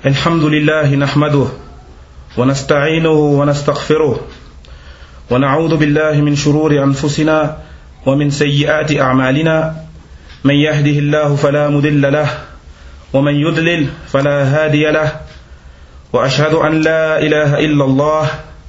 الحمد لله نحمده ونستعينه ونستغفره ونعوذ بالله من شرور أنفسنا ومن سيئات أعمالنا من يهده الله فلا مضل له ومن يضلل فلا هادي له وأشهد أن لا إله إلا الله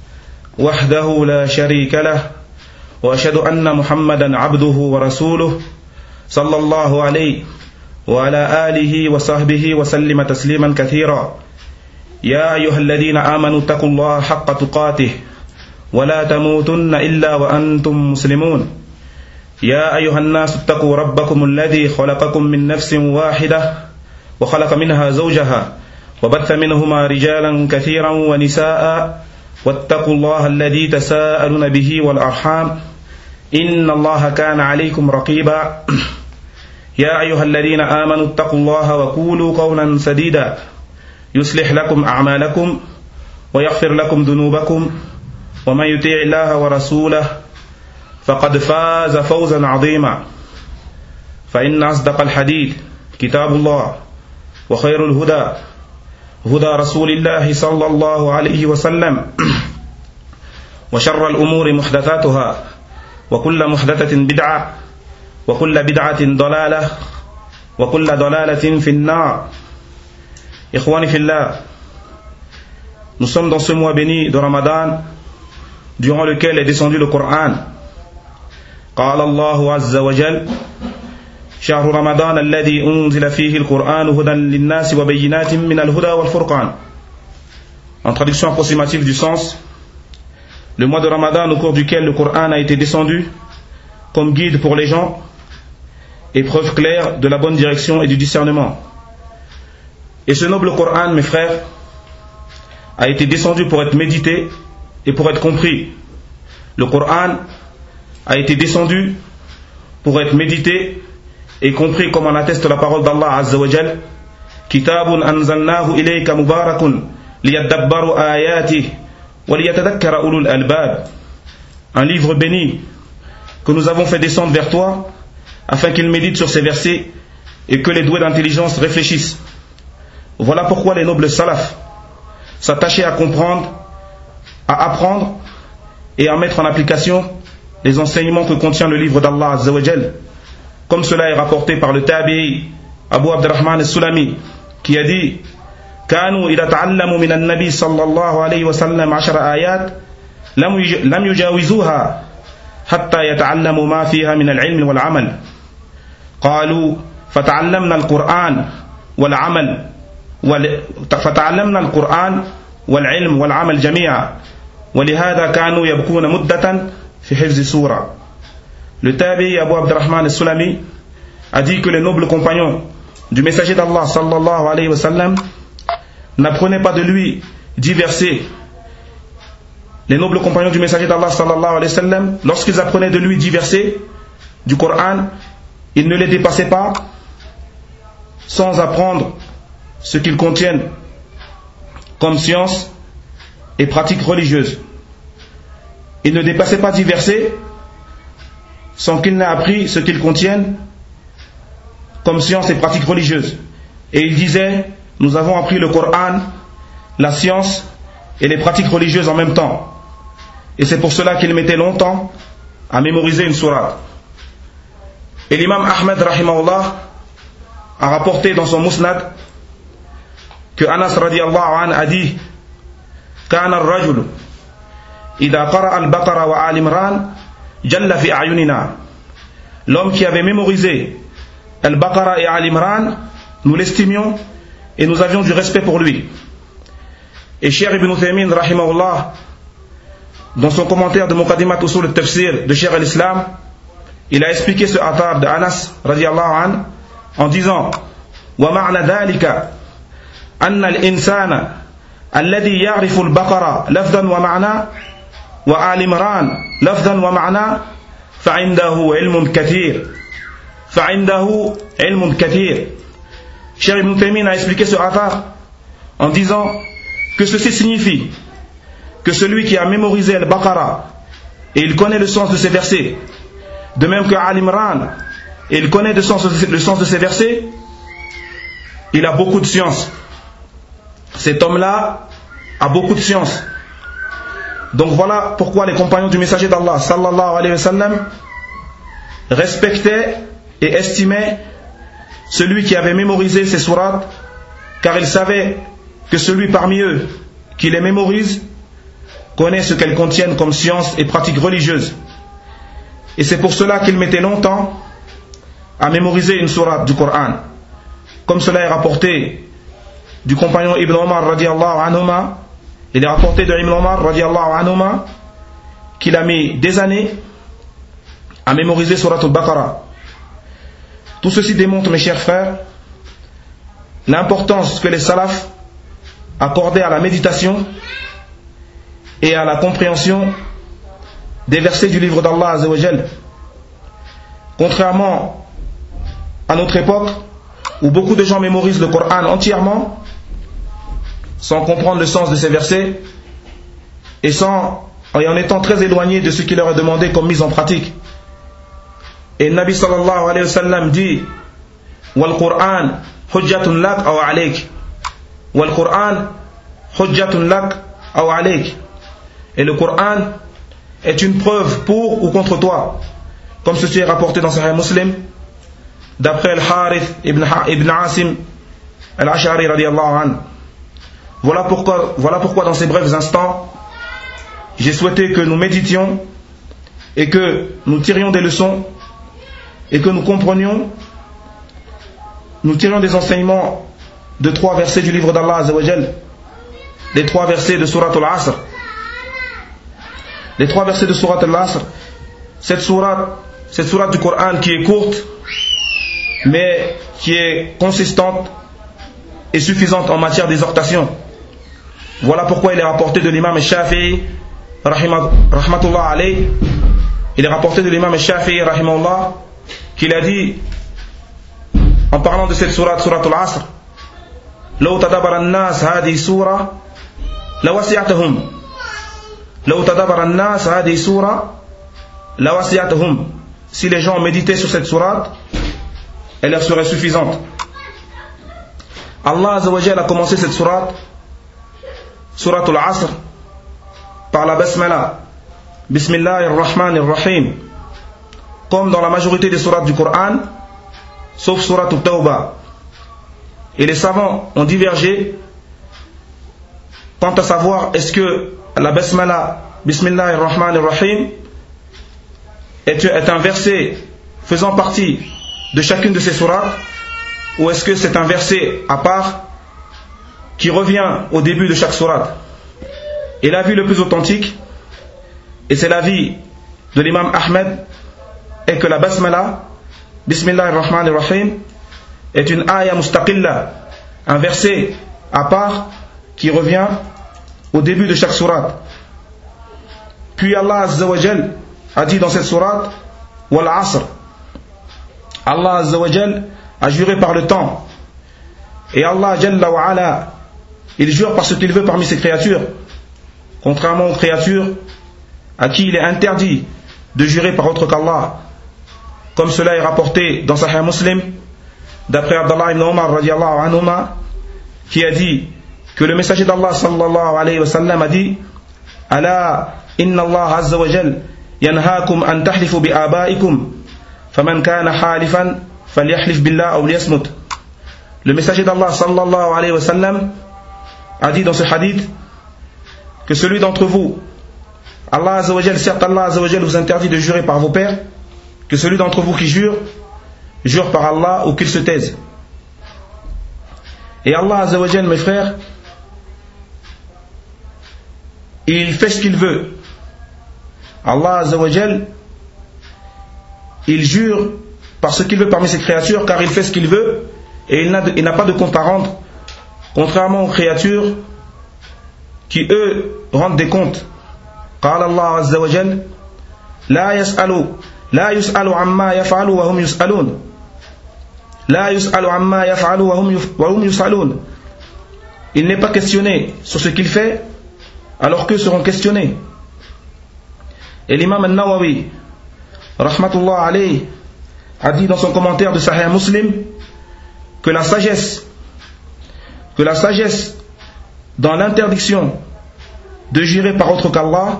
وحده لا شريك له وأشهد أن محمدا عبده ورسوله صلى الله عليه وعلى آله وصحبه وسلم تسليما كثيرا يا أيها الذين آمنوا اتقوا الله حق تقاته ولا تموتن إلا وأنتم مسلمون يا أيها الناس اتقوا ربكم الذي خلقكم من نفس واحدة وخلق منها زوجها وبث منهما رجالا كثيرا ونساء واتقوا الله الذي تساءلون به والأرحام إن الله كان عليكم رقيبا يا أيها الذين آمنوا اتقوا الله وقولوا قولا سديدا يصلح لكم أعمالكم ويغفر لكم ذنوبكم ومن يطيع الله ورسوله فقد فاز فوزا عظيما فإن أصدق الحديث كتاب الله وخير الهدى هدى رسول الله صلى الله عليه وسلم وشر الأمور محدثاتها وكل محدثة بدعة وكل بدعة ضلالة وكل ضلالة في النار. Ikhwani fillah, nous sommes dans ce mois béni de Ramadan durant lequel est descendu le Coran. قال الله عز وجل شهر رمضان الذي أنزل فيه القرآن هدى للناس وبينات من الهدى والفرقان. En traduction approximative du sens, le mois de Ramadan au cours duquel le Coran a été descendu comme guide pour les gens et preuve claire de la bonne direction et du discernement. Et ce noble Coran, mes frères, a été descendu pour être médité et pour être compris. Le Coran a été descendu pour être médité et compris comme en atteste la parole d'Allah Azza wa Jal. Kitabun anzalnahu ilayka mubarakun liyadabbaru ayatih wa liyatadakkara ulul albab. Un livre béni que nous avons fait descendre vers toi afin qu'il médite sur ces versets et que les doués d'intelligence réfléchissent. Voilà pourquoi les nobles salafs s'attachaient à comprendre, à apprendre et à mettre en application les enseignements que contient le livre d'Allah Azza wa Jal, comme cela est rapporté par le tabi'i Abu Abdurrahman al-Sulami qui a dit كانوا إذا تعلموا من النبي صلى الله عليه وسلم 10 آيات لم يجاوزوها حتى يتعلموا ما فيها من العلم والعمل قالوا فتعلمنا القرآن والعلم والعمل جميعا ولهذا كانوا يبكون مدة في حفظ سورة. Le tabi'i Abu Abdurrahman al-Sulami a dit que les nobles compagnons du messager d'Allah sallallahu alayhi wa sallam n'apprenaient pas de lui 10 versets. Les nobles compagnons du messager d'Allah sallallahu alayhi wa sallam, lorsqu'ils apprenaient de lui 10 versets du Coran, ils ne les dépassaient pas sans apprendre ce qu'ils contiennent comme science et pratique religieuse. Ils ne dépassaient pas 10 versets sans qu'ils n'aient appris ce qu'ils contiennent comme science et pratique religieuse. Et ils disaient, nous avons appris le Coran, la science et les pratiques religieuses en même temps. Et c'est pour cela qu'ils mettaient longtemps à mémoriser une sourate. Et l'imam Ahmed rahimahullah a rapporté dans son Musnad que Anas radiallahu anhu a dit Kana ar-rajul idha qara'a al-Baqara wa al-Imran jalla fi a'yunina. L'homme qui avait mémorisé al-Baqara et al-Imran, nous l'estimions et nous avions du respect pour lui. Et Cheikh Ibn Uthaymin rahimahullah, dans son commentaire de Muqaddimat Usul al-Tafsir de Cheikh al-Islam, il a expliqué ce athar de Anas radiallahu anhu en disant wa ma'na dhalika anna al-insana alladhi ya'rifu al-Baqara lafdan wa ma'na wa al-Imran lafdan wa ma'na fa'indahu ilmun kathir. Cheikh Ibn Taymin a expliqué ce athar en disant que ceci signifie que celui qui a mémorisé al-Baqara et il connaît le sens de ces versets, de même que Al-Imran et il connaît le sens de ces versets, il a beaucoup de science. cet homme-là a beaucoup de science. Donc voilà pourquoi les compagnons du messager d'Allah sallallahu alayhi wa sallam respectaient et estimaient celui qui avait mémorisé ces sourates, car ils savaient que celui parmi eux qui les mémorise connaît ce qu'elles contiennent comme science et pratiques religieuses. Et c'est pour cela qu'ils mettaient longtemps à mémoriser une sourate du Coran. Comme cela est rapporté du compagnon Ibn Omar radiallahu anhuma, il est rapporté de Ibn Omar radiallahu anhuma qu'il a mis des années à mémoriser sourate al-Baqarah. Tout ceci démontre, mes chers frères, l'importance que les salafs accordaient à la méditation et à la compréhension des versets du livre d'Allah Azza wa Jal. Contrairement à notre époque, où beaucoup de gens mémorisent le Coran entièrement, sans comprendre le sens de ces versets, et en étant très éloignés de ce qui leur est demandé comme mise en pratique. Et le Nabi sallallahu alayhi wa sallam dit: Wal Qur'an hujjatun lak aw alayk. Wal Qur'an hujjatun lak aw alayk. Et le Coran est une preuve pour ou contre toi, comme ceci est rapporté dans Sahih Muslim d'après Al-Harith ibn Asim Al-Ash'ari radiyallahu anhu. Voilà pourquoi dans ces brefs instants j'ai souhaité que nous méditions et que nous tirions des leçons et que nous comprenions, nous tirions des enseignements de 3 versets du livre d'Allah Azza wa Jal, les 3 versets de Surat Al-Asr. Les 3 versets de Surat Al-Asr, cette sourate du Coran qui est courte mais qui est consistante et suffisante en matière d'exhortation. Voilà pourquoi il est rapporté de l'imam Shafi'i rahmatullah alayh, il est rapporté de l'imam Shafi'i rahimahullah qu'il a dit en parlant de cette sourate, Surat Al-Asr: Law tadabbara an-nas hadhihi sura lawasi'atuhum. Law tadabbara an-nas hadhihi sura lawasi'atuhum. Si les gens méditaient sur cette sourate, elle leur serait suffisante. Allah Azza wa Jalla a commencé cette sourate, Surat Al-Asr, par la Basmala, Bismillahir Rahmanir Rahim, comme dans la majorité des sourates du Coran, sauf Surat Al-Tawbah. Et les savants ont divergé quant à savoir est-ce que la Basmala, Bismillahir Rahmanir Rahim, est un verset faisant partie de chacune de ces sourates, ou est-ce que c'est un verset à part qui revient au début de chaque sourate. Et l'avis le plus authentique, et c'est l'avis de l'imam Ahmed, est que la Basmala, Bismillahir Rahmanir Rahim, est une ayah mustaqilla, un verset à part qui revient au début de chaque sourate. Puis Allah Azza wa Jal a dit dans cette sourate: Wal Asr. Allah Azza wa Jal a juré par le temps. Et Allah Jalla wa Ala, il jure par ce qu'il veut parmi ses créatures, contrairement aux créatures à qui il est interdit de jurer par autre qu'Allah, comme cela est rapporté dans Sahih Muslim d'après Abdallah ibn Omar radiallahu anhuma, qui a dit que le messager d'Allah sallallahu alayhi wa sallam a dit: Ala inna Allah azza wa jal yanhaakum an tahlifu bi abaikum faman kana halifan falyahlif billah aw liyasmut. Le messager d'Allah sallallahu alayhi wa sallam a dit dans ce hadith que celui d'entre vous, Allah azza wa jal, certes Allah azza wa jal vous interdit de jurer par vos pères, que celui d'entre vous qui jure par Allah ou qu'il se taise. Et Allah azza wa jal, mes frères, il fait ce qu'il veut. Allah azza wa jal, il jure par ce qu'il veut parmi ses créatures, car il fait ce qu'il veut et il n'a pas de compte à rendre, contrairement aux créatures qui eux rendent des comptes. قال الله عز وجل لا يسأل عما يفعل وهم يسألون لا يسأل عما يفعل وهم يسألون. Il n'est pas questionné sur ce qu'il fait alors qu'eux seront questionnés. Et l'imam al-Nawawi rahmatullah alayhi a dit dans son commentaire de Sahih Muslim que la sagesse dans l'interdiction de jurer par autre qu'Allah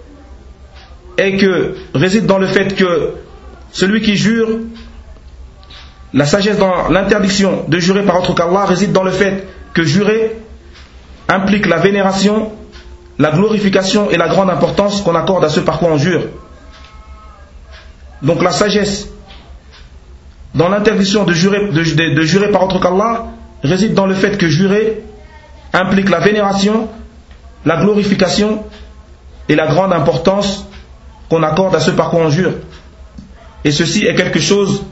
réside dans le fait que celui qui jure, la sagesse dans l'interdiction de jurer par autre qu'Allah réside dans le fait que jurer implique la vénération, la glorification et la grande importance qu'on accorde à ce par quoi on jure. Donc la sagesse dans l'interdiction de jurer par autre qu'Allah réside dans le fait que jurer implique la vénération, la glorification et la grande importance qu'on accorde à ce par quoi on jure. Et ceci est quelque chose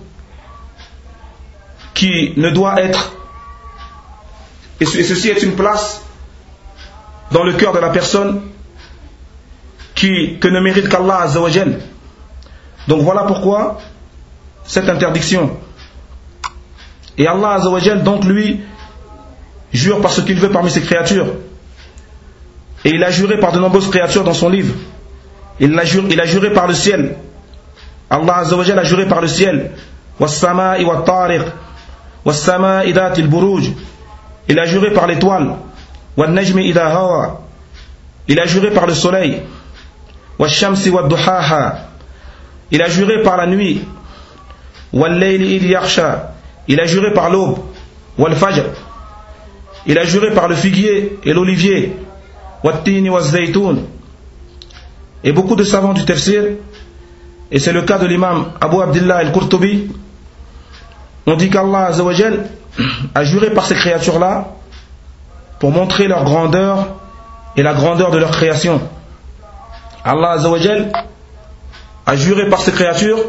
qui ne doit être, et ceci est une place dans le cœur de la personne que ne mérite qu'Allah Azza wa Jal. Donc voilà pourquoi cette interdiction. Et Allah Azza wa Jal donc lui jure par ce qu'il veut parmi ses créatures. Et il a juré par de nombreuses créatures dans son livre. Il a juré par le ciel. Allah Azza wa Jal a juré par le ciel. Was-sama'i wat-tariq, was-sama'i dhatil buruj. Il a juré par l'étoile. Wan-najmi idha hawa. Il a juré par le soleil. Wash-shamsi wad-duhaha. Il a juré par la nuit. Wal-layli idh yakhsha. Il a juré par l'aube. Wal-fajr. Il a juré par le figuier et l'olivier. Wat-tini waz-zaytoun. Et beaucoup de savants du tafsir, et c'est le cas de l'imam Abu Abdillah al-Qurtubi, ont dit qu'Allah Azza wa Jal a juré par ces créatures-là pour montrer leur grandeur et la grandeur de leur création. Allah Azza wa Jal a juré par ces créatures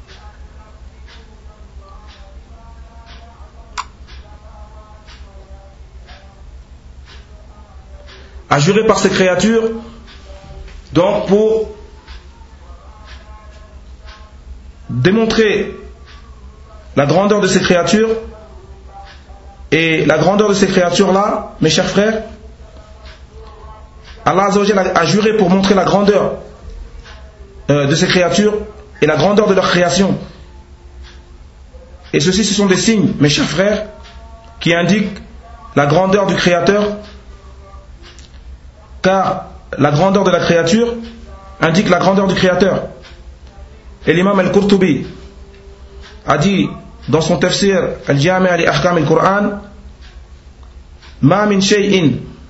donc pour démontrer la grandeur de ces créatures. Et la grandeur de ces créatures-là, mes chers frères, Allah Azza wa Jal a juré pour montrer la grandeur de ces créatures et la grandeur de leur création. Et ceci, ce sont des signes, mes chers frères, qui indiquent la grandeur du Créateur, car la grandeur de la créature indique la grandeur du Créateur. Et l'imam al-Qurtubi a dit dans son tafsir al-Jami' li ahkam al-Qur'an: ma min shay'in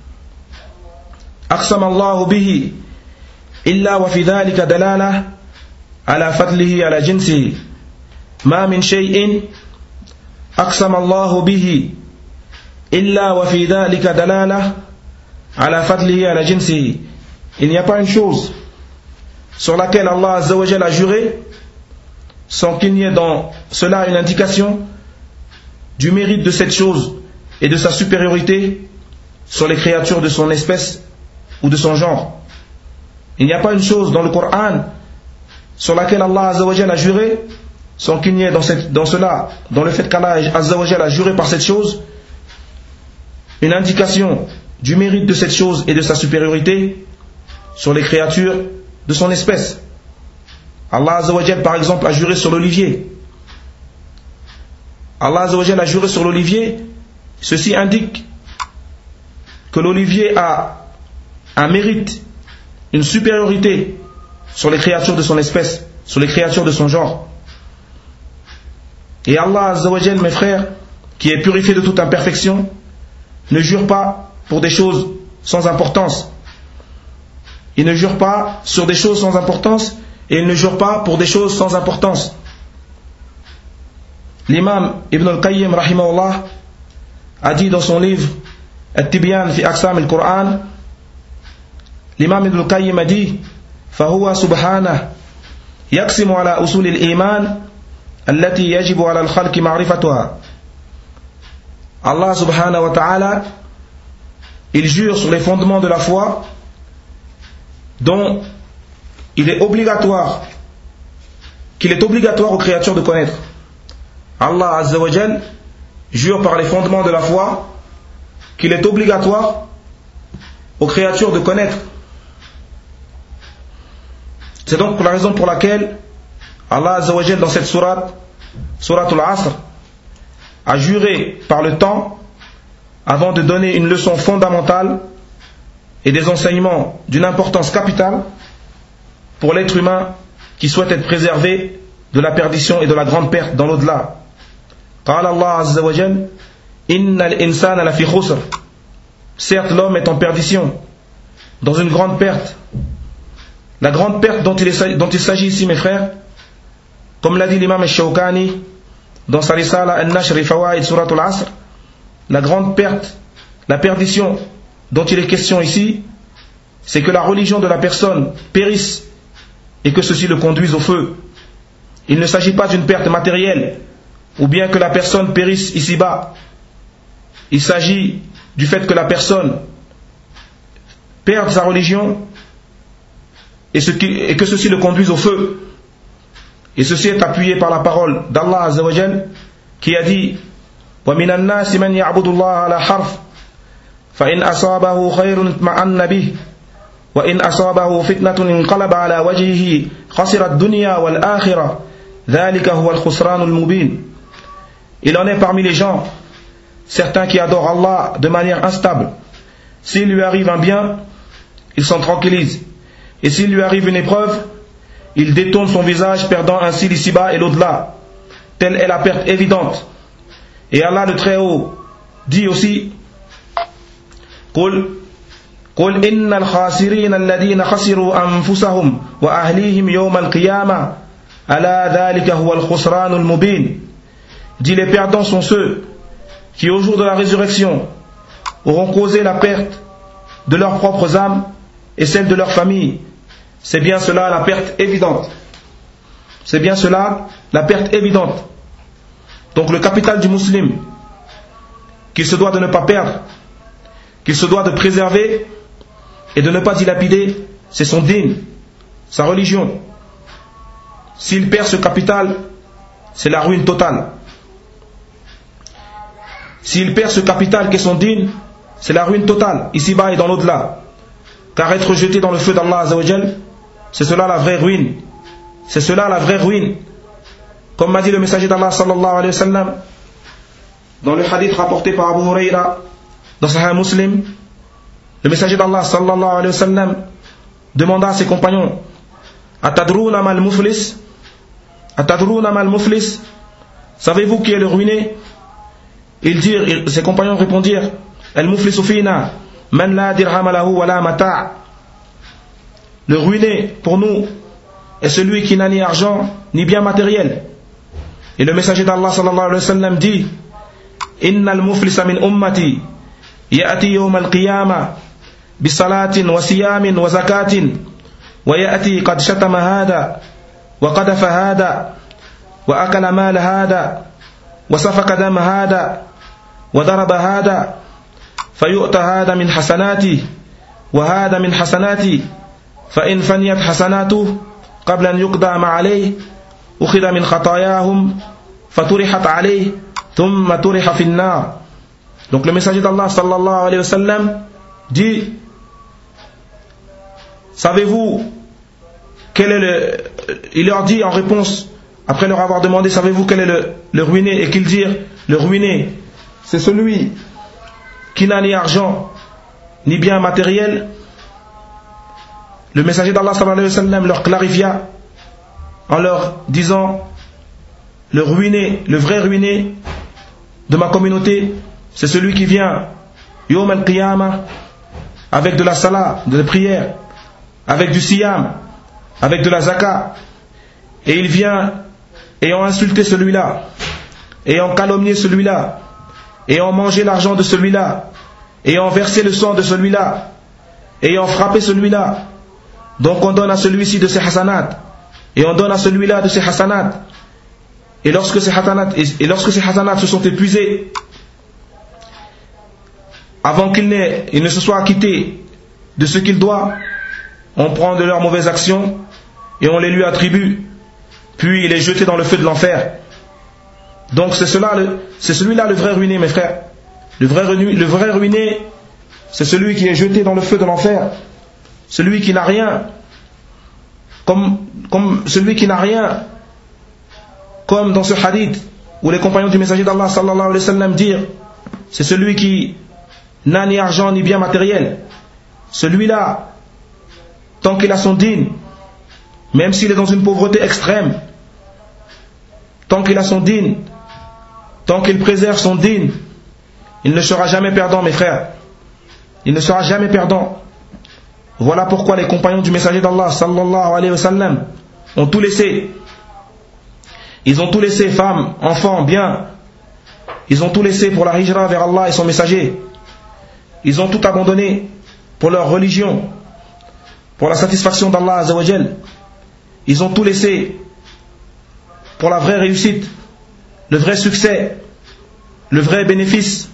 aqsama Allahu bihi illa wa fi dhalika dalalah ala fadlihi ala jinsihi. Ma min shay'in aqsama Allahu bihi illa wa fi dhalika dalalah ala fadlihi ala jinsihi. Il n'y a pas une chose sur laquelle Allah Azza wa Jal a juré sans qu'il n'y ait dans cela une indication du mérite de cette chose et de sa supériorité sur les créatures de son espèce ou de son genre. Il n'y a pas une chose dans le Coran sur laquelle Allah Azza wa Jal a juré sans qu'il n'y ait dans cela, dans le fait qu'Allah Azza wa Jal a juré par cette chose, une indication du mérite de cette chose et de sa supériorité sur les créatures de son espèce. Allah Azza wa Jal par exemple a juré sur l'olivier. Allah Azza wa Jal a juré sur l'olivier. Ceci indique que l'olivier a un mérite, une supériorité sur les créatures de son espèce, sur les créatures de son genre. Et Allah Azza wa Jal, mes frères, qui est purifié de toute imperfection, ne jure pas pour des choses sans importance. Il ne jure pas sur des choses sans importance et il ne jure pas pour des choses sans importance. L'imam Ibn al-Qayyim rahimahullah a dit dans son livre At-Tibyan fi Aqsam al-Qur'an, l'imam Ibn al-Qayyim a dit: فهو سبحانه يقسم على أصول الإيمان التي يجب على الخلق معرفتها. Allah subhanahu wa ta'ala, il jure sur les fondements de la foi dont qu'il est obligatoire aux créatures de connaître. Allah Azza wa Jal jure par les fondements de la foi qu'il est obligatoire aux créatures de connaître. C'est donc la raison pour laquelle Allah Azza wa Jal dans cette sourate Al-Asr, a juré par le temps avant de donner une leçon fondamentale et des enseignements d'une importance capitale pour l'être humain qui souhaite être préservé de la perdition et de la grande perte dans l'au-delà. Qala Allah Azza wa Jal, Innal insana lafi khusr. Certes, l'homme est en perdition, dans une grande perte. La grande perte dont il s'agit ici, mes frères, comme l'a dit l'imam al-Shawkani dans sa risala An-Nashr Fawaid Surat al-Asr, la grande perte, la perdition dont il est question ici, c'est que la religion de la personne périsse et que ceci le conduise au feu. Il ne s'agit pas d'une perte matérielle ou bien que la personne périsse ici-bas. Il s'agit du fait que la personne perde sa religion et que ceci le conduise au feu. Et ceci est appuyé par la parole d'Allah Azza wa Jal qui a dit وَمِنَ النَّاسِ مَنْ يَعْبُدُ اللَّهَ عَلَى حَرْفٍ فَإِنْ أَصَابَهُ خَيْرٌ اطْمَأَنَّ بِهِ وَإِنْ أَصَابَهُ فِتْنَةٌ انقلب على وجهه خسر الدنيا والآخرة ذلك هو الخسران المبين. Il en est parmi les gens certains qui adorent Allah de manière instable. S'il lui arrive un bien, il s'en tranquillise. Et s'il lui arrive une épreuve, il détourne son visage, perdant ainsi l'ici-bas et l'au-delà. Telle est la perte évidente. Et Allah le Très-Haut dit aussi قُلْ إِنَّ الْخَاسِرِينَ الَّذِينَ خَسِرُوا أَنفُسَهُمْ وَأَهْلِيهِمْ يَوْمَ الْقِيَامَةِ أَلَا ذَلِكَ هُوَ الْخُسْرَانُ الْمُبِينُ. Dit, les perdants sont ceux qui au jour de la résurrection auront causé la perte de leurs propres âmes et celle de leur famille. C'est bien cela la perte évidente. C'est bien cela la perte évidente. Donc le capital du musulman qu'il se doit de ne pas perdre, qu'il se doit de préserver et de ne pas dilapider, c'est son dîn, sa religion. S'il perd ce capital, c'est la ruine totale. S'il perd ce capital qu'est son dîn, c'est la ruine totale, ici-bas et dans l'au-delà. Car être jeté dans le feu d'Allah Azza wa Jal, c'est cela la vraie ruine. C'est cela la vraie ruine. Comme m'a dit le messager d'Allah sallallahu alayhi wa sallam, dans le hadith rapporté par Abu Huraira, dans Sahih Muslim, le messager d'Allah sallallahu alayhi wa sallam demanda à ses compagnons, Atadrouna mal muflis? Atadrouna mal muflis? Savez-vous qui est le ruiné? Ses compagnons répondirent, Al-muflisu fina, man la dirham lahu wa la mata'. Le ruiné pour nous est celui qui n'a ni argent ni bien matériel. Et le messager d'Allah sallallahu alayhi wa sallam dit, Innal muflisa min ummati ya'ti yawm al-qiyamah bi salatin wa siyamin wa zakatin wa ya'ti qad shatama hada wa qadafa hada wa akala mal hada wa safaka dam hada wa daraba hada fayu'ta hada min hasanati wa hada min hasanati fa in faniyat hasanatuhu qabla an yuqda ma alayhi ukhidha min khatayahum faturihat alayhi thumma turiha fi an-nar. Donc le messager d'Allah sallallahu alayhi wa sallam dit, savez-vous quel est il leur dit en réponse, après leur avoir demandé, savez-vous quel est le ruiné? Et qu'ils dirent, le ruiné, c'est celui qui n'a ni argent ni bien matériel. Le messager d'Allah sallallahu alayhi wa sallam leur clarifia en leur disant, le ruiné, le vrai ruiné de ma communauté, c'est celui qui vient Yawm al-Qiyamah avec de la salat, de la prière, avec du siyam, avec de la zakat, et il vient ayant insulté celui-là, ayant calomnié celui-là, ayant mangé l'argent de celui-là, ayant versé le sang de celui-là, ayant frappé celui-là. Donc on donne à celui-ci de ses hasanat et on donne à celui-là de ses hasanat. Et lorsque ces hasanat se sont épuisés, avant qu'il ne se soit acquitté de ce qu'il doit, on prend de leurs mauvaises actions et on les lui attribue, puis il est jeté dans le feu de l'enfer. Donc c'est celui-là le vrai ruiné, mes frères. Le vrai ruiné, c'est celui qui est jeté dans le feu de l'enfer. Celui qui n'a rien, comme celui qui n'a rien, comme dans ce hadith où les compagnons du messager d'Allah sallallahu alayhi wa sallam dirent, c'est celui qui n'a ni argent ni bien matériel. celui-là, tant qu'il a son dîn, même s'il est dans une pauvreté extrême, tant qu'il a son dîn, tant qu'il préserve son dîn, il ne sera jamais perdant, mes frères. Il ne sera jamais perdant. Voilà pourquoi les compagnons du messager d'Allah sallallahu alayhi wa sallam ont tout laissé. Ils ont tout laissé, femmes, enfants, biens. Ils ont tout laissé pour la hijra vers Allah et son messager. Ils ont tout abandonné pour leur religion, pour la satisfaction d'Allah azza wa jal. Ils ont tout laissé pour la vraie réussite, le vrai succès, le vrai bénéfice.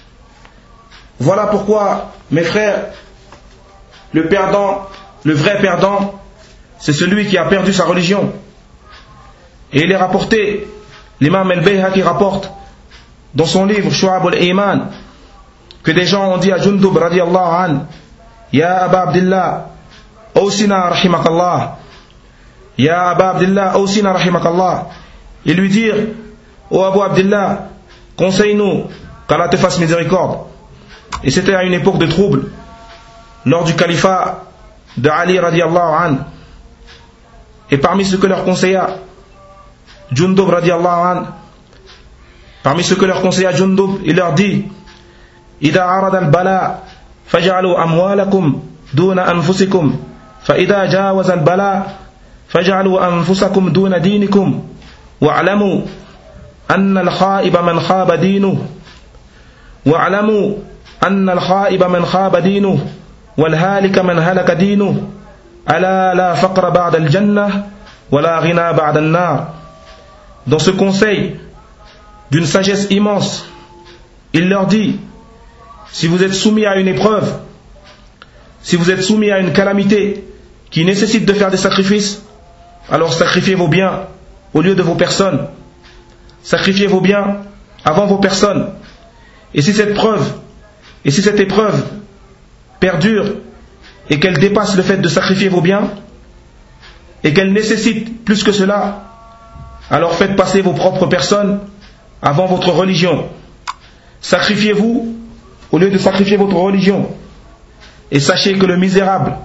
Voilà pourquoi, mes frères, le perdant, le vrai perdant, c'est celui qui a perdu sa religion. Et il est rapporté, l'imam al-Bayhaqi rapporte dans son livre Shu'ab al-Iman, que des gens ont dit à Jundub radiyallahu an, Ya Aba Abdillah, Awsina rahimakallah, Ya Aba Abdillah, Awsina rahimakallah. Et lui dire, ô Abu Abdillah, conseille-nous qu'Allah te fasse miséricorde. Et c'était à une époque de trouble, lors du califat de Ali radiyallahu an. Et parmi ce que leur conseilla Jundub radiyallahu an, parmi ce que leur conseilla Jundub, il leur dit, Ida arada al-bala, faj'alu amwalakum duna anfusikum, fa ida jawaza al-bala, faj'alu anfusakum duna dinikum, wa'lamu anna al-khaiba man khaba dinuhu, wa'lamu anna al-khaiba man khaba dinuhu, wal-halika man halaka dinuhu, ala la faqra ba'da al-jannah, wa la ghina ba'da an-nar. Dans ce conseil d'une sagesse immense, il leur dit, si vous êtes soumis à une épreuve, si vous êtes soumis à une calamité qui nécessite de faire des sacrifices, alors sacrifiez vos biens au lieu de vos personnes. Sacrifiez vos biens avant vos personnes. Et si cette épreuve perdure et qu'elle dépasse le fait de sacrifier vos biens et qu'elle nécessite plus que cela, alors faites passer vos propres personnes avant votre religion. Sacrifiez-vous au lieu de sacrifier votre religion. Et sachez que le misérable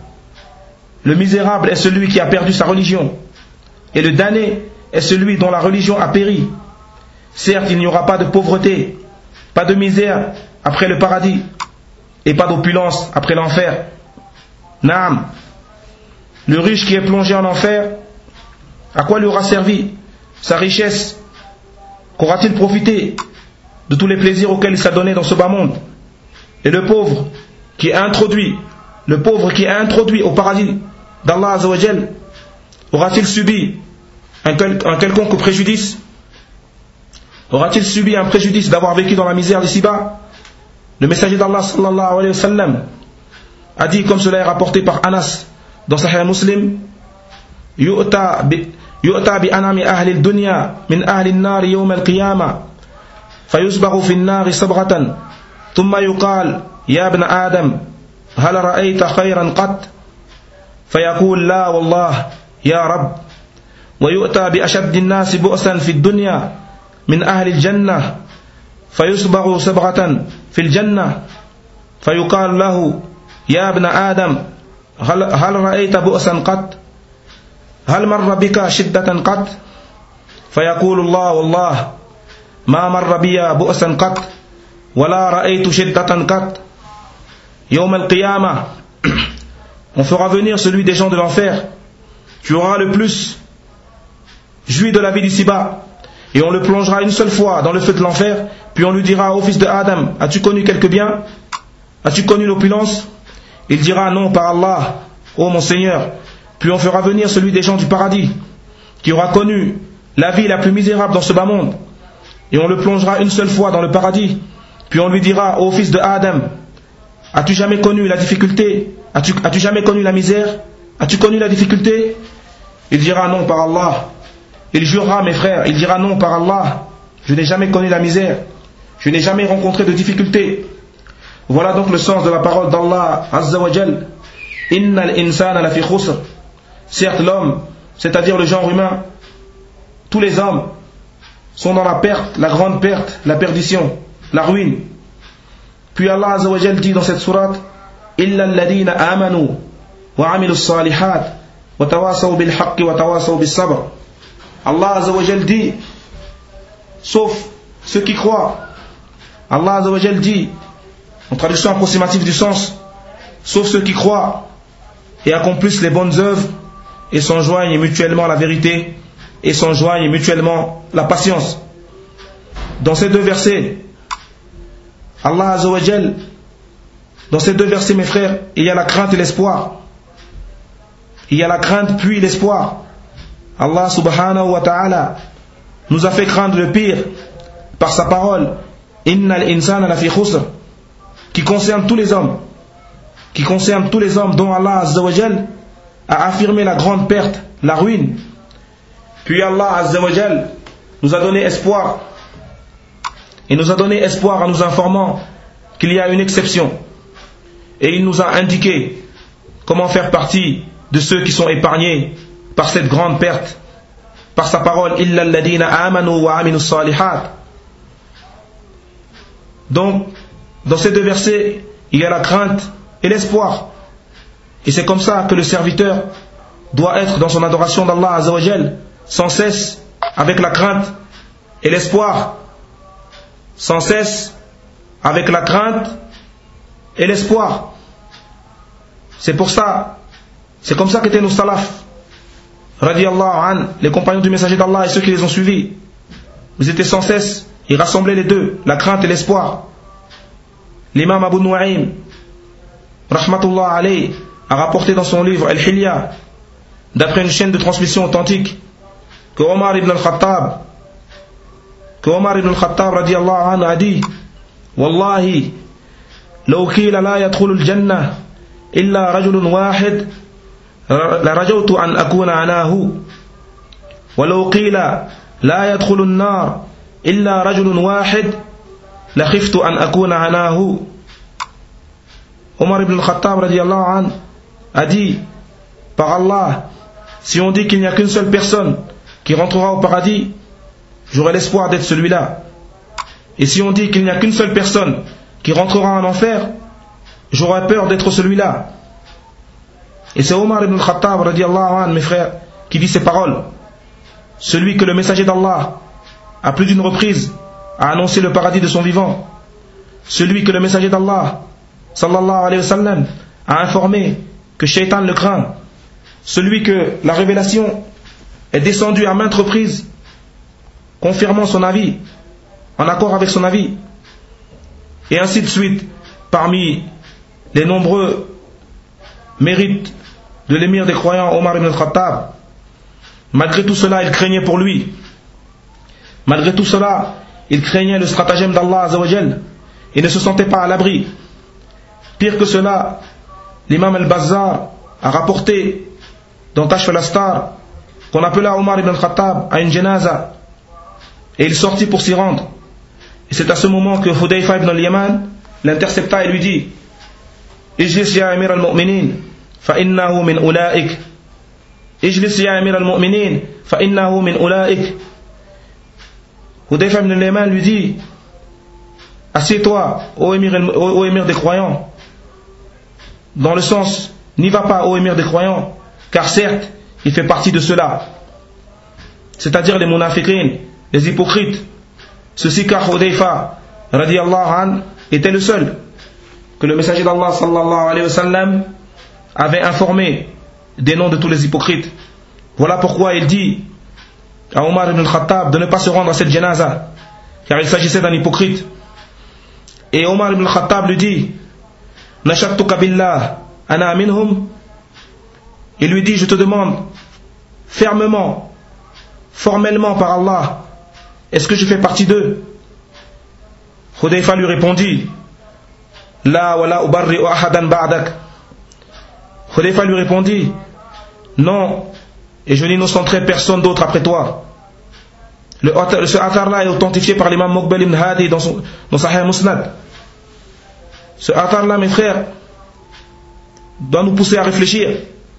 est celui qui a perdu sa religion. Et le damné est celui dont la religion a péri. Certes, il n'y aura pas de pauvreté, pas de misère après le paradis, et pas d'opulence après l'enfer. Naam. Le riche qui est plongé en enfer, à quoi lui aura servi sa richesse? Qu'aura-t-il profité de tous les plaisirs auxquels il s'est donné dans ce bas monde? Et le pauvre qui est introduit au paradis d'Allah azza wa jal, aura-t-il subi un quelconque préjudice? Aura-t-il subi un préjudice d'avoir vécu dans la misère d'ici-bas? Le messager d'Allah sallallahu alayhi wa sallam a dit, comme cela est rapporté par Anas dans Sahih Muslim, yu'ta bi anami ahli al-dunya min ahli an-nar yawm al-qiyamah fayusbaghu fi an-nar sabratan thumma yuqal ya ibn adam hal ra'ayta khayran qat fayaqul la wallah ya rabb wa yu'ta bi ashaddi an-nas bu'san fi ad-dunya min ahli al-jannah fayusbaghu sabratan fi al-jannah fayuqal lahu ya ibn adam hal ra'ayta bu'san qat هل مر بك شدة قط فيقول الله والله ما مر بي بؤسا قط ولا رأيت شدة قط يوم القيامة. On fera venir celui des gens de l'enfer qui aura le plus joui de la vie d'ici-bas, et on le plongera une seule fois dans le feu de l'enfer, puis on lui dira, ô fils de Adam, as-tu connu quelque bien? As-tu connu l'opulence? Il dira, non, par Allah, ô mon Seigneur. Puis on fera venir celui des gens du paradis, qui aura connu la vie la plus misérable dans ce bas monde, et on le plongera une seule fois dans le paradis, puis on lui dira, ô fils de Adam, as-tu jamais connu la difficulté? As-tu jamais connu la misère? As-tu connu la difficulté? Il dira, non, par Allah. Il jurera, mes frères, il dira, non, par Allah, je n'ai jamais connu la misère, je n'ai jamais rencontré de difficulté. Voilà donc le sens de la parole d'Allah azza wa jal, innal insana lafi khusr. Certes, l'homme, c'est-à-dire le genre humain, tous les hommes sont dans la perte, la grande perte, la perdition, la ruine. Puis Allah azza wa jal dit dans cette sourate, إلا الذين آمنوا وعملوا الصالحات وتواصوا بالحق وتواصوا بالصبر. Allah Azza wa Jal dit, sauf ceux qui croient. Allah Azza wa Jal dit, en traduction approximative du sens, sauf ceux qui croient et accomplissent les bonnes œuvres et s'enjoignent mutuellement la vérité et s'enjoignent mutuellement la patience. Dans ces deux versets, Allah Azza wa Jal, dans ces deux versets, mes frères, il y a la crainte et l'espoir. Il y a la crainte puis l'espoir. Allah subhanahu wa ta'ala nous a fait craindre le pire par sa parole, Innal insana lafi khusr, qui concerne tous les hommes, dont Allah Azza wa Jal a affirmé la grande perte, la ruine. Puis Allah Azza wa Jal nous a donné espoir, et nous a donné espoir en nous informant qu'il y a une exception, et il nous a indiqué comment faire partie de ceux qui sont épargnés par cette grande perte, par sa parole, Illa alladhina amanu wa aminu salihat. Donc, dans ces deux versets, il y a la crainte et l'espoir. Et c'est comme ça que le serviteur doit être dans son adoration d'Allah Azza wa Jal, sans cesse avec la crainte et l'espoir. Sans cesse avec la crainte et l'espoir. C'est comme ça qu'étaient nos salafs, radiyallahu an, les compagnons du messager d'Allah et ceux qui les ont suivis. Ils étaient sans cesse, ils rassemblaient les deux, la crainte et l'espoir. L'imam Abu Nu'aym, rahmatullah alayh, a rapporté dans son livre Al-Hilya, d'après une chaîne de transmission authentique, que Omar ibn al-Khattab radiyallahu anhu a dit, Wallahi, law qila la yadkhulu al-jannah illa rajulun wahid la rajawtu an akuna anahu, wa law qila la yadkhulu an-nar illa rajulun wahid la khiftu an akuna anahu. Omar ibn al-Khattab radiyallahu anhu a dit, par Allah, si on dit qu'il n'y a qu'une seule personne qui rentrera au paradis, j'aurai l'espoir d'être celui-là. Et si on dit qu'il n'y a qu'une seule personne qui rentrera en enfer, j'aurai peur d'être celui-là. Et c'est Omar ibn al-Khattab radiyallahu anhu, mes frères, qui dit ces paroles. Celui que le messager d'Allah, à plus d'une reprise, a annoncé le paradis de son vivant. Celui que le messager d'Allah, sallallahu alayhi wa sallam, a informé que Shaitan le craint. Celui que la révélation est descendue à maintes reprises, confirmant son avis, en accord avec son avis. Et ainsi de suite, parmi les nombreux mérites de l'émir des croyants Omar ibn al-Khattab, malgré tout cela, il craignait pour lui. Malgré tout cela, il craignait le stratagème d'Allah Azza wa Jal et ne se sentait pas à l'abri. Pire que cela, l'imam al-Bazzar a rapporté dans Kashf al-Astar qu'on appela Omar ibn al-Khattab à une janaza et il sortit pour s'y rendre. Et c'est à ce moment que Hudayfa ibn al-Yaman l'intercepta et lui dit, Ijlis ya amir al-mu'minin fa innahu min ulaik. Ijlis ya amir al-mu'minin fa innahu min ulaik. Hudayfa ibn al-Yaman lui dit, assieds-toi, ô émir des croyants, dans le sens, n'y va pas, ô émir des croyants, car certes, il fait partie de ceux-là, c'est-à-dire les munafiqin, les hypocrites. Ceci car Hudayfa radiyallahu an était le seul que le messager d'Allah sallallahu alayhi wa sallam avait informé des noms de tous les hypocrites. Voilà pourquoi il dit à Omar ibn al-Khattab de ne pas se rendre à cette janaza, car il s'agissait d'un hypocrite. Et Omar ibn al-Khattab lui dit, Nashattuka billah ana minhum. Il lui dit, je te demande fermement, formellement par Allah, est-ce que je fais partie d'eux? Hudayfa lui répondit, La wala ubarri'u ahadan ba'dak. Hudayfa lui répondit, non, et je n'innocenterai personne d'autre après toi. Ce athar-là est authentifié par l'imam Muqbil ibn Hadi dans Sahih Musnad. Ce athar-là, mes frères, doit nous pousser à réfléchir.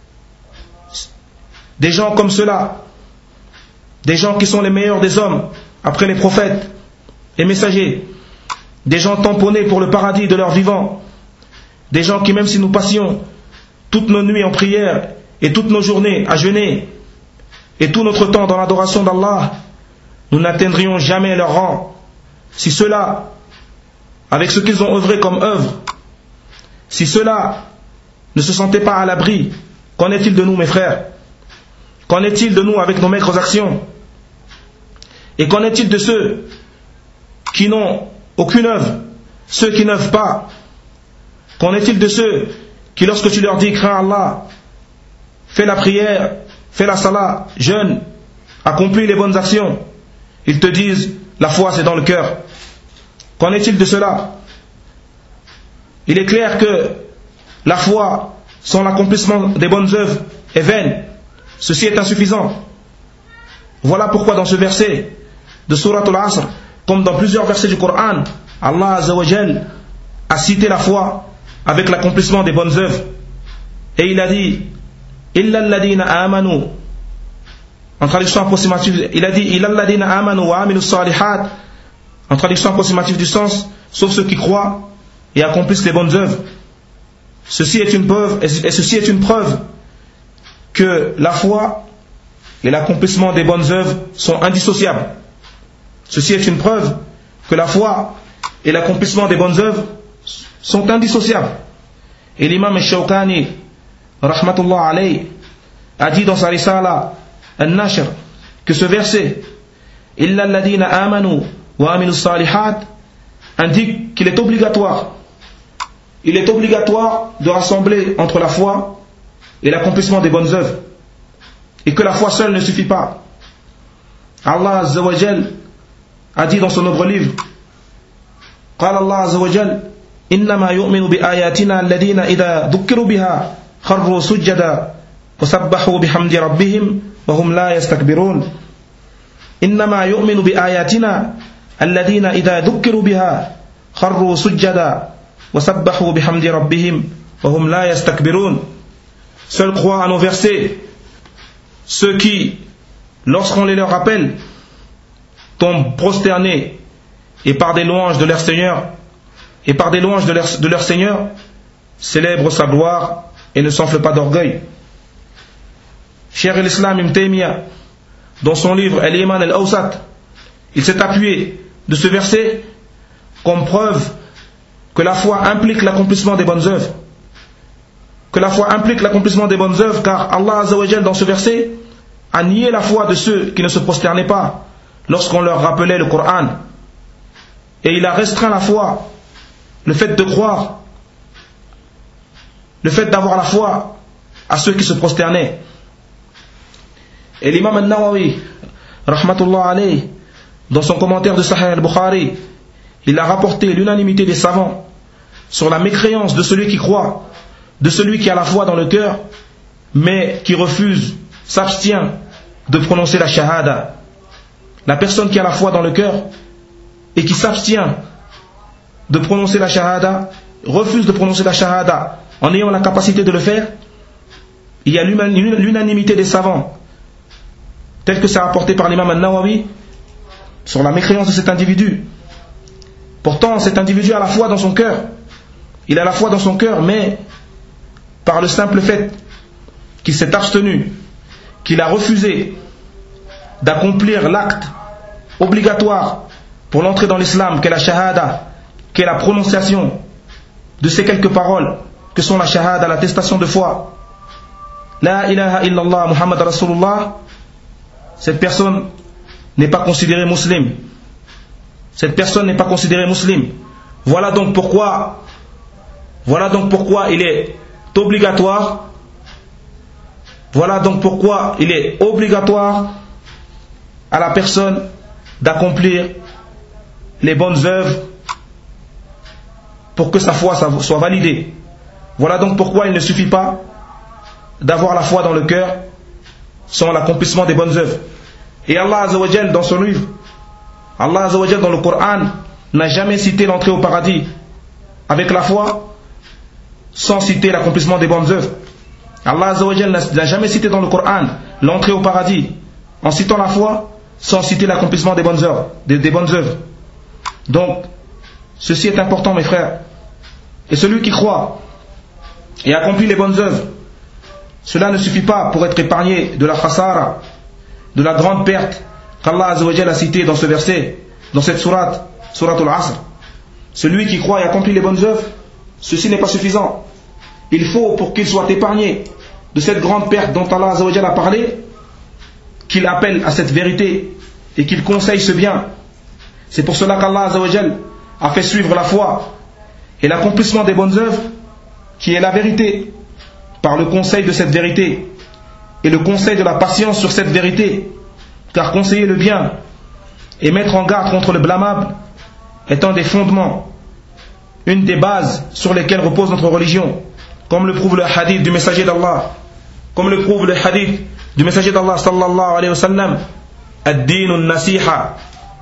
Des gens comme ceux-là, des gens qui sont les meilleurs des hommes, après les prophètes et messagers, des gens tamponnés pour le paradis de leur vivant, Des gens qui, même si nous passions toutes nos nuits en prière et toutes nos journées à jeûner et tout notre temps dans l'adoration d'Allah, nous n'atteindrions jamais leur rang. Si ceux-là, avec ce qu'ils ont œuvré comme œuvre, si ceux-là ne se sentaient pas à l'abri, qu'en est-il de nous, mes frères? Qu'en est-il de nous avec nos maigres actions? Et qu'en est-il de ceux qui n'ont aucune œuvre, ceux qui n'œuvrent pas? Qu'en est-il de ceux qui, lorsque tu leur dis crains Allah, fais la prière, fais la salat, jeûne, accomplis les bonnes actions, ils te disent la foi c'est dans le cœur? Qu'en est-il de cela? Il est clair que la foi sans l'accomplissement des bonnes œuvres est vaine. Ceci est insuffisant. Voilà pourquoi dans ce verset de Surat Al-Asr, comme dans plusieurs versets du Coran, Allah Azza wa Jal a cité la foi avec l'accomplissement des bonnes œuvres. Et il a dit Illa alladhina amanu. En traduction approximative, il a dit Illa alladhina amanu wa amilus salihat. En traduction approximative du sens, sauf ceux qui croient et accomplissent les bonnes œuvres. Ceci est une preuve que la foi et l'accomplissement des bonnes œuvres sont indissociables. Ceci est une preuve que la foi et l'accomplissement des bonnes œuvres sont indissociables. Et l'imam al-Shawkani, rahmatullah alayhi, a dit dans sa risala al-Nashr que ce verset Illa alladhina amanu wa amilus salihat indique qu'il est obligatoire. Il est obligatoire de rassembler entre la foi et l'accomplissement des bonnes œuvres. Et que la foi seule ne suffit pas. Allah Azza wa Jal a dit dans son noble livre قال الله عز وجل إنما يؤمن بآياتنا الذين إذا ذكروا بها خروا سجدا وسبحوا بحمد ربهم وهم لا يستكبرون إنما يؤمن بآياتنا الذين إذا ذكروا بها خروا سجدا وسبحوا بحمد ربهم وهم لا يستكبرون. Seuls croient à nos versets ceux qui, lorsqu'on les leur rappelle, tombent prosternés et par des louanges de leur Seigneur, célèbrent sa gloire et ne s'enflent pas d'orgueil. Cheikh al-Islam Ibn Taymiyyah, dans son livre Al-Iman al-Awsat, il s'est appuyé de ce verset comme preuve que la foi implique l'accomplissement des bonnes œuvres. Que la foi implique l'accomplissement des bonnes œuvres, car Allah Azza wa Jal dans ce verset a nié la foi de ceux qui ne se prosternaient pas lorsqu'on leur rappelait le Coran. Et il a restreint la foi, le fait de croire, le fait d'avoir la foi à ceux qui se prosternaient. Et l'imam al-Nawawi, rahmatullah alayhi, dans son commentaire de Sahih al-Bukhari, il a rapporté l'unanimité des savants sur la mécréance de celui qui croit, de celui qui a la foi dans le cœur, mais qui refuse, s'abstient de prononcer la shahada. La personne qui a la foi dans le cœur et qui s'abstient de prononcer la shahada, refuse de prononcer la shahada en ayant la capacité de le faire, il y a l'unanimité des savants, tel que c'est rapporté par l'imam al-Nawawi, sur la mécréance de cet individu. Pourtant, cet individu a la foi dans son cœur. Il a la foi dans son cœur, mais par le simple fait qu'il s'est abstenu, qu'il a refusé d'accomplir l'acte obligatoire pour l'entrée dans l'islam, qu'est la shahada, qu'est la prononciation de ces quelques paroles que sont la shahada, l'attestation de foi, la ilaha illallah Muhammad Rasulullah, cette personne n'est pas considérée musulmane. Cette personne n'est pas considérée musulmane. Voilà donc pourquoi il est obligatoire. Voilà donc pourquoi il est obligatoire à la personne d'accomplir les bonnes œuvres pour que sa foi soit validée. Voilà donc pourquoi il ne suffit pas d'avoir la foi dans le cœur sans l'accomplissement des bonnes œuvres. Et Allah Azza wa Jal dans son livre, Allah Azza wa Jal dans le Coran n'a jamais cité l'entrée au paradis avec la foi sans citer l'accomplissement des bonnes œuvres. Allah Azza wa Jal n'a jamais cité dans le Coran l'entrée au paradis en citant la foi sans citer l'accomplissement des bonnes œuvres, des bonnes œuvres. Donc, ceci est important mes frères. Et celui qui croit et accomplit les bonnes œuvres, cela ne suffit pas pour être épargné de la khasara, de la grande perte qu'Allah Azza wa Jalla a citée dans ce verset, dans cette sourate Al-Asr. Celui qui croit et accomplit les bonnes œuvres, ceci n'est pas suffisant. Il faut, pour qu'il soit épargné de cette grande perte dont Allah Azza wa Jalla a parlé, qu'il appelle à cette vérité et qu'il conseille ce bien. C'est pour cela qu'Allah Azza wa Jalla a fait suivre la foi et l'accomplissement des bonnes œuvres, qui est la vérité, par le conseil de cette vérité et le conseil de la patience sur cette vérité, car conseiller le bien et mettre en garde contre le blâmable étant des fondements, une des bases sur lesquelles repose notre religion, comme le prouve le hadith du messager d'Allah, sallallahu alayhi wa sallam, ad-din an-nasiha,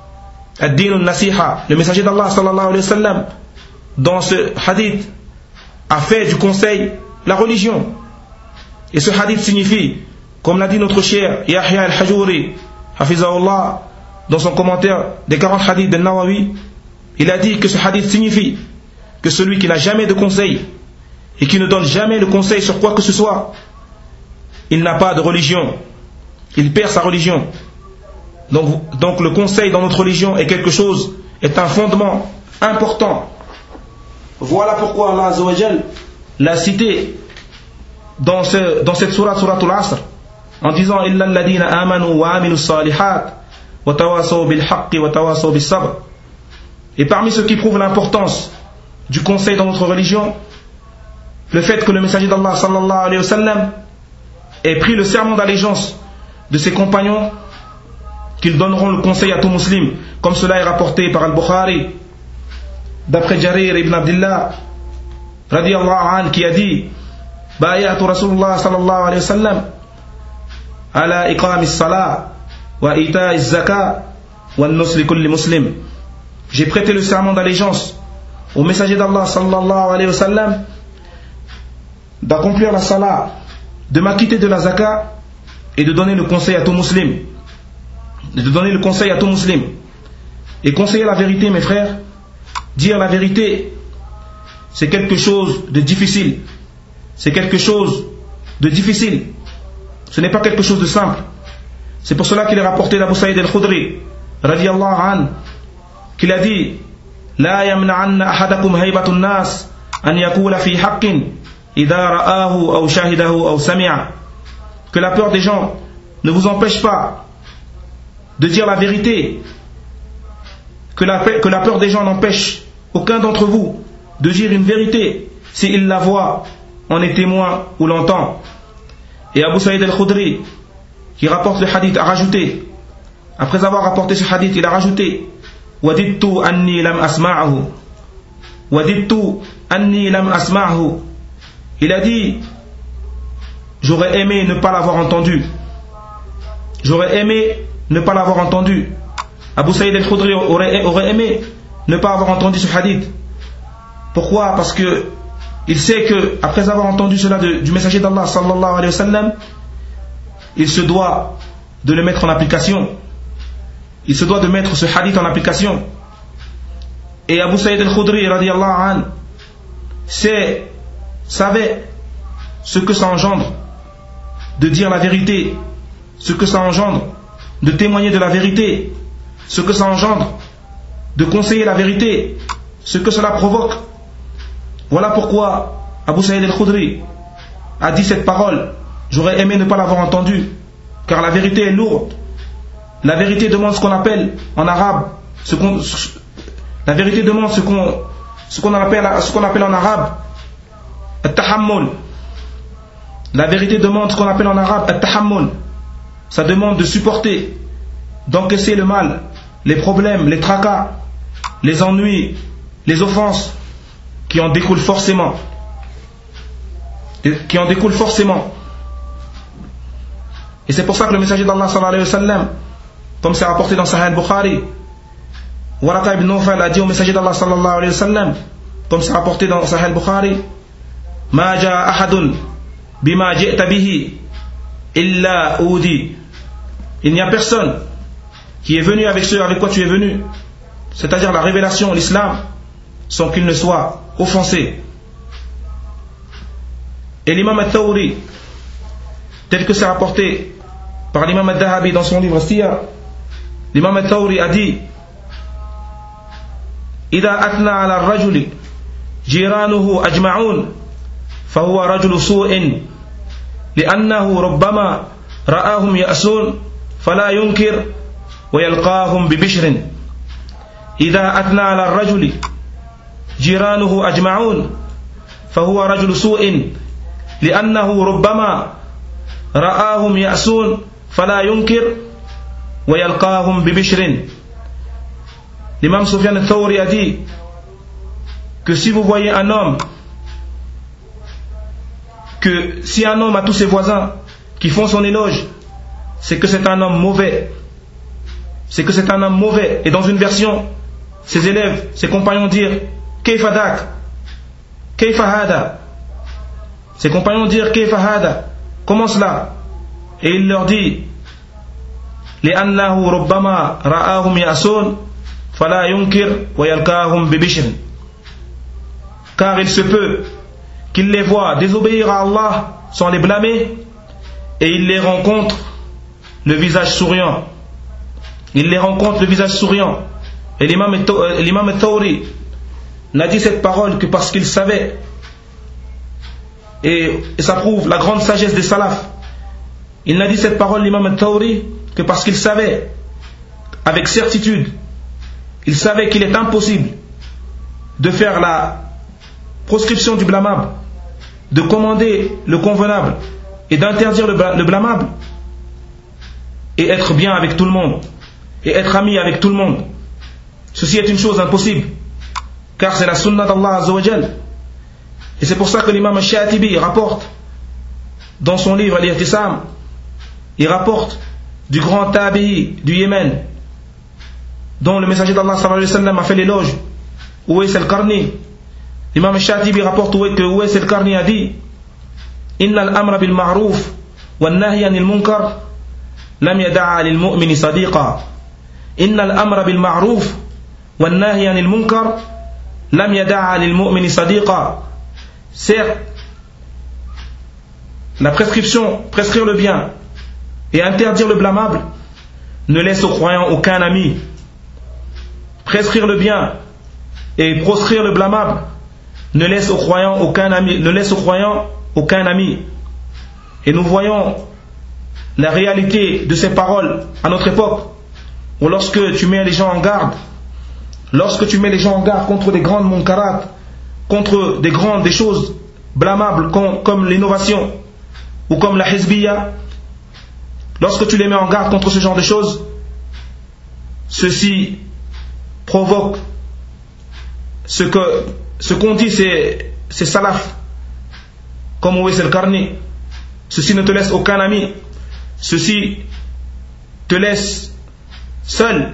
le messager d'Allah sallallahu alayhi wa sallam, dans ce hadith, a fait du conseil la religion. Et ce hadith signifie, comme l'a dit notre cher Yahya al-Hajuri, hafizahullah, dans son commentaire des 40 hadiths de Nawawi, il a dit que ce hadith signifie que celui qui n'a jamais de conseil et qui ne donne jamais le conseil sur quoi que ce soit, il n'a pas de religion, il perd sa religion. Donc le conseil dans notre religion est quelque chose, est un fondement important. Voilà pourquoi Allah Azza wa Jal l'a cité dans cette sourate Al-Asr, en disant illa alladhina amanu wa amilus salihat wa tawasaw bil haqqi wa tawasaw bis sabr. Et parmi ceux qui prouvent l'importance du conseil dans notre religion, le fait que le messager d'Allah sallallahu alayhi wa sallam ait pris le serment d'allégeance de ses compagnons qu'ils donneront le conseil à tout musulman, comme cela est rapporté par Al-Bukhari d'après Jarir ibn Abdullah radiyallahu anhu, qui a dit bay'atu Rasulullah sallallahu alayhi wa sallam ala iqamis salat wa ita'iz zakat wa nusri kulli muslim. J'ai prêté le serment d'allégeance au messager d'Allah sallallahu alayhi wa sallam d'accomplir la salat, de m'acquitter de la zakat et de donner le conseil à tout musulman. Et conseiller la vérité, mes frères, dire la vérité, c'est quelque chose de difficile. Ce n'est pas quelque chose de simple. C'est pour cela qu'il est rapporté d'Abu Saïd al-Khudri radiyallahu anhu, qu'il a dit la yamna'anna ahadakum haybatun nas an yakula fi haqqin idha ra'ahu aw shahidahu aw sami'a. Que la peur des gens ne vous empêche pas de dire la vérité, que la peur des gens n'empêche aucun d'entre vous de dire une vérité s'il la voit, en est témoin ou l'entend. Et Abu Saïd al-Khudri, qui rapporte le hadith, a rajouté, après avoir rapporté ce hadith, il a rajouté wadidtu anni lam asma'hu. Il a dit, j'aurais aimé ne pas l'avoir entendu. Abu Saïd al-Khudri aurait aimé ne pas avoir entendu ce hadith. Pourquoi? Parce que il sait que après avoir entendu cela du messager d'Allah sallallahu alayhi wa sallam, il se doit de le mettre en application. Il se doit de mettre ce hadith en application. Et Abu Saïd al-Khudri radiyallahu anhu savait ce que ça engendre de dire la vérité, ce que ça engendre de témoigner de la vérité, ce que ça engendre de conseiller la vérité, ce que cela provoque. Voilà pourquoi Abu Saïd al-Khudri a dit cette parole. J'aurais aimé ne pas l'avoir entendue, car la vérité est lourde. La vérité demande ce qu'on appelle en arabe, la vérité demande ce qu'on appelle en arabe at-tahammul. La vérité demande ce qu'on appelle en arabe at-tahammul. Ça demande de supporter, d'encaisser le mal, les problèmes, les tracas, les ennuis, les offenses qui en découlent forcément. Et c'est pour ça que le messager d'Allah sallallahu alayhi wa sallam, comme c'est rapporté dans Sahih al-Bukhari, Waraqa ibn Nawfal a dit au messager d'Allah sallallahu alayhi wa sallam, comme c'est rapporté dans Sahih al-Bukhari, ma ja'a ahadun bima ji'ta bihi illa udi. Il n'y a personne qui est venu avec ce avec quoi tu es venu, c'est-à-dire la révélation, l'islam, sans qu'il ne soit offensé. Et l'imam al-Thawri, tel que c'est rapporté par l'imam al-Dhahabi dans son livre Siyar, l'imam al-Thawri a dit: إذا أثنى على الرجل جيرانه أجمعون فهو رجل سوء لأنه ربما رآهم يأسون فلا ينكر ويلقاهم ببشر. إذا أثنى على الرجل جيرانه أجمعون فهو رجل سوء لأنه ربما رآهم يأسون فلا ينكر ويلقاهم ببشر. L'imam Sufyan al-Thawri a dit que si vous voyez un homme, que si un homme a tous ses voisins qui font son éloge, c'est que c'est un homme mauvais. C'est que c'est un homme mauvais. Et dans une version, ses élèves, ses compagnons dirent: Kayfa dak? Kayfa hada? Ses compagnons dirent: Kayfa hada? Comment cela? Et il leur dit: Li'annahu rubbama ra'ahum ya'sun fala yunkir wa yalqahum bi bishr. Car il se peut qu'il les voit désobéir à Allah sans les blâmer, et il les rencontre le visage souriant. Il les rencontre le visage souriant. Et l'imam al-Thawri n'a dit cette parole que parce qu'il savait, et ça prouve la grande sagesse des salafs. Il n'a dit cette parole, l'imam al-Thawri, que parce qu'il savait avec certitude, il savait qu'il est impossible de faire la proscription du blâmable, de commander le convenable et d'interdire le blâmable, et être bien avec tout le monde, et être ami avec tout le monde. Ceci est une chose impossible, car c'est la sunna d'Allah Azza wa Jal. Et c'est pour ça que l'imam al-Shatibi rapporte dans son livre Al-Ihtisam, il rapporte du grand tabi'i du Yémen, dont le messager d'Allah sallallahu alayhi wa sallam a fait l'éloge, Uwais al-Qarni. L'imam al-Shatibi rapporte que Uwais al-Qarni a dit: Inna al-amra bil ma'ruf wa an-nahya anil munkar lam yada'a lil mu'mini sadiqa. Inna al-amra bil ma'ruf wa an-nahya anil munkar lam yada'a lil mu'mini sadiqa. Certes, la prescription, prescrire le bien et interdire le blâmable, ne laisse aux croyants aucun ami. Prescrire le bien et proscrire le blâmable ne laisse aux croyants aucun ami, ne laisse aux croyants aucun ami. Et nous voyons la réalité de ces paroles à notre époque, où lorsque tu mets les gens en garde, contre des grandes munkarat, contre des choses blâmables comme l'innovation ou comme la hizbiya, lorsque tu les mets en garde contre ce genre de choses, ceci provoque ce qu'ont dit ces salafs comme Uwais al-Qarni. Ceci ne te laisse aucun ami, ceci te laisse seul.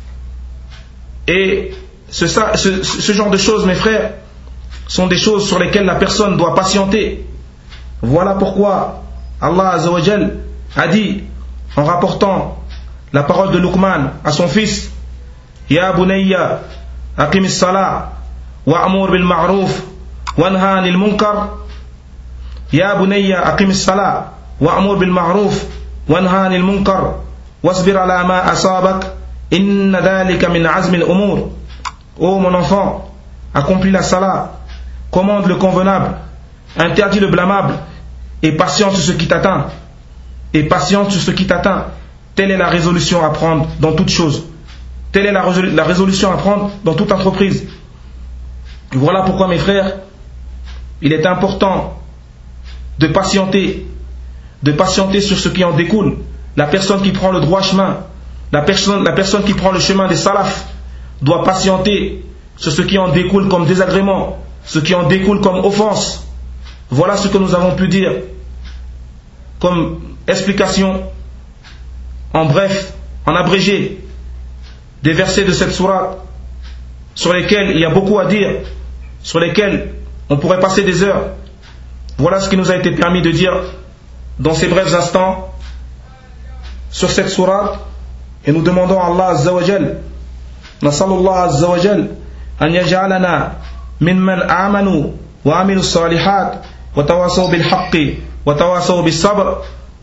Et ce genre de choses, mes frères, sont des choses sur lesquelles la personne doit patienter. Voilà pourquoi Allah Azza wa Jal a dit, en rapportant la parole de Luqman à son fils: Ya bunayya aqimis salah wa'mur bil ma'ruf wanha 'anil munkar. Ya bunayya aqimis salah wa'mur bil ma'ruf wanha 'anil munkar wasbir 'ala ma asabak inna dhalika min 'azmi al-umur. Ô mon enfant, accomplis la salat, commande le convenable, interdis le blâmable, et patiente sur ce qui t'atteint. Et patiente sur ce qui t'atteint. Telle est la résolution à prendre dans toute chose. Telle est la résolution à prendre dans toute entreprise. Voilà pourquoi, mes frères, il est important de patienter sur ce qui en découle. La personne qui prend le droit chemin, la personne qui prend le chemin des salafs, doit patienter sur ce qui en découle comme désagrément, ce qui en découle comme offense. Voilà ce que nous avons pu dire comme explication, en bref, en abrégé, des versets de cette sourate sur lesquels il y a beaucoup à dire, sur lesquels on pourrait passer des heures. Voilà ce qui nous a été permis de dire dans ces brefs instants sur cette sourate, et nous demandons à Allah Azza wa Jal, nasallallahu Azza wa Jal an yaj'alana mimman amanu wa amilu salihat وتواصوا بالحق وتواصوا بالصبر.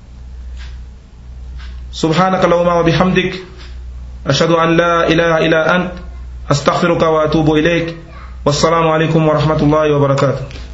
سبحانك اللهم وبحمدك أشهد أن لا إله إلا أنت أستغفرك وأتوب إليك. والسلام عليكم ورحمة الله وبركاته.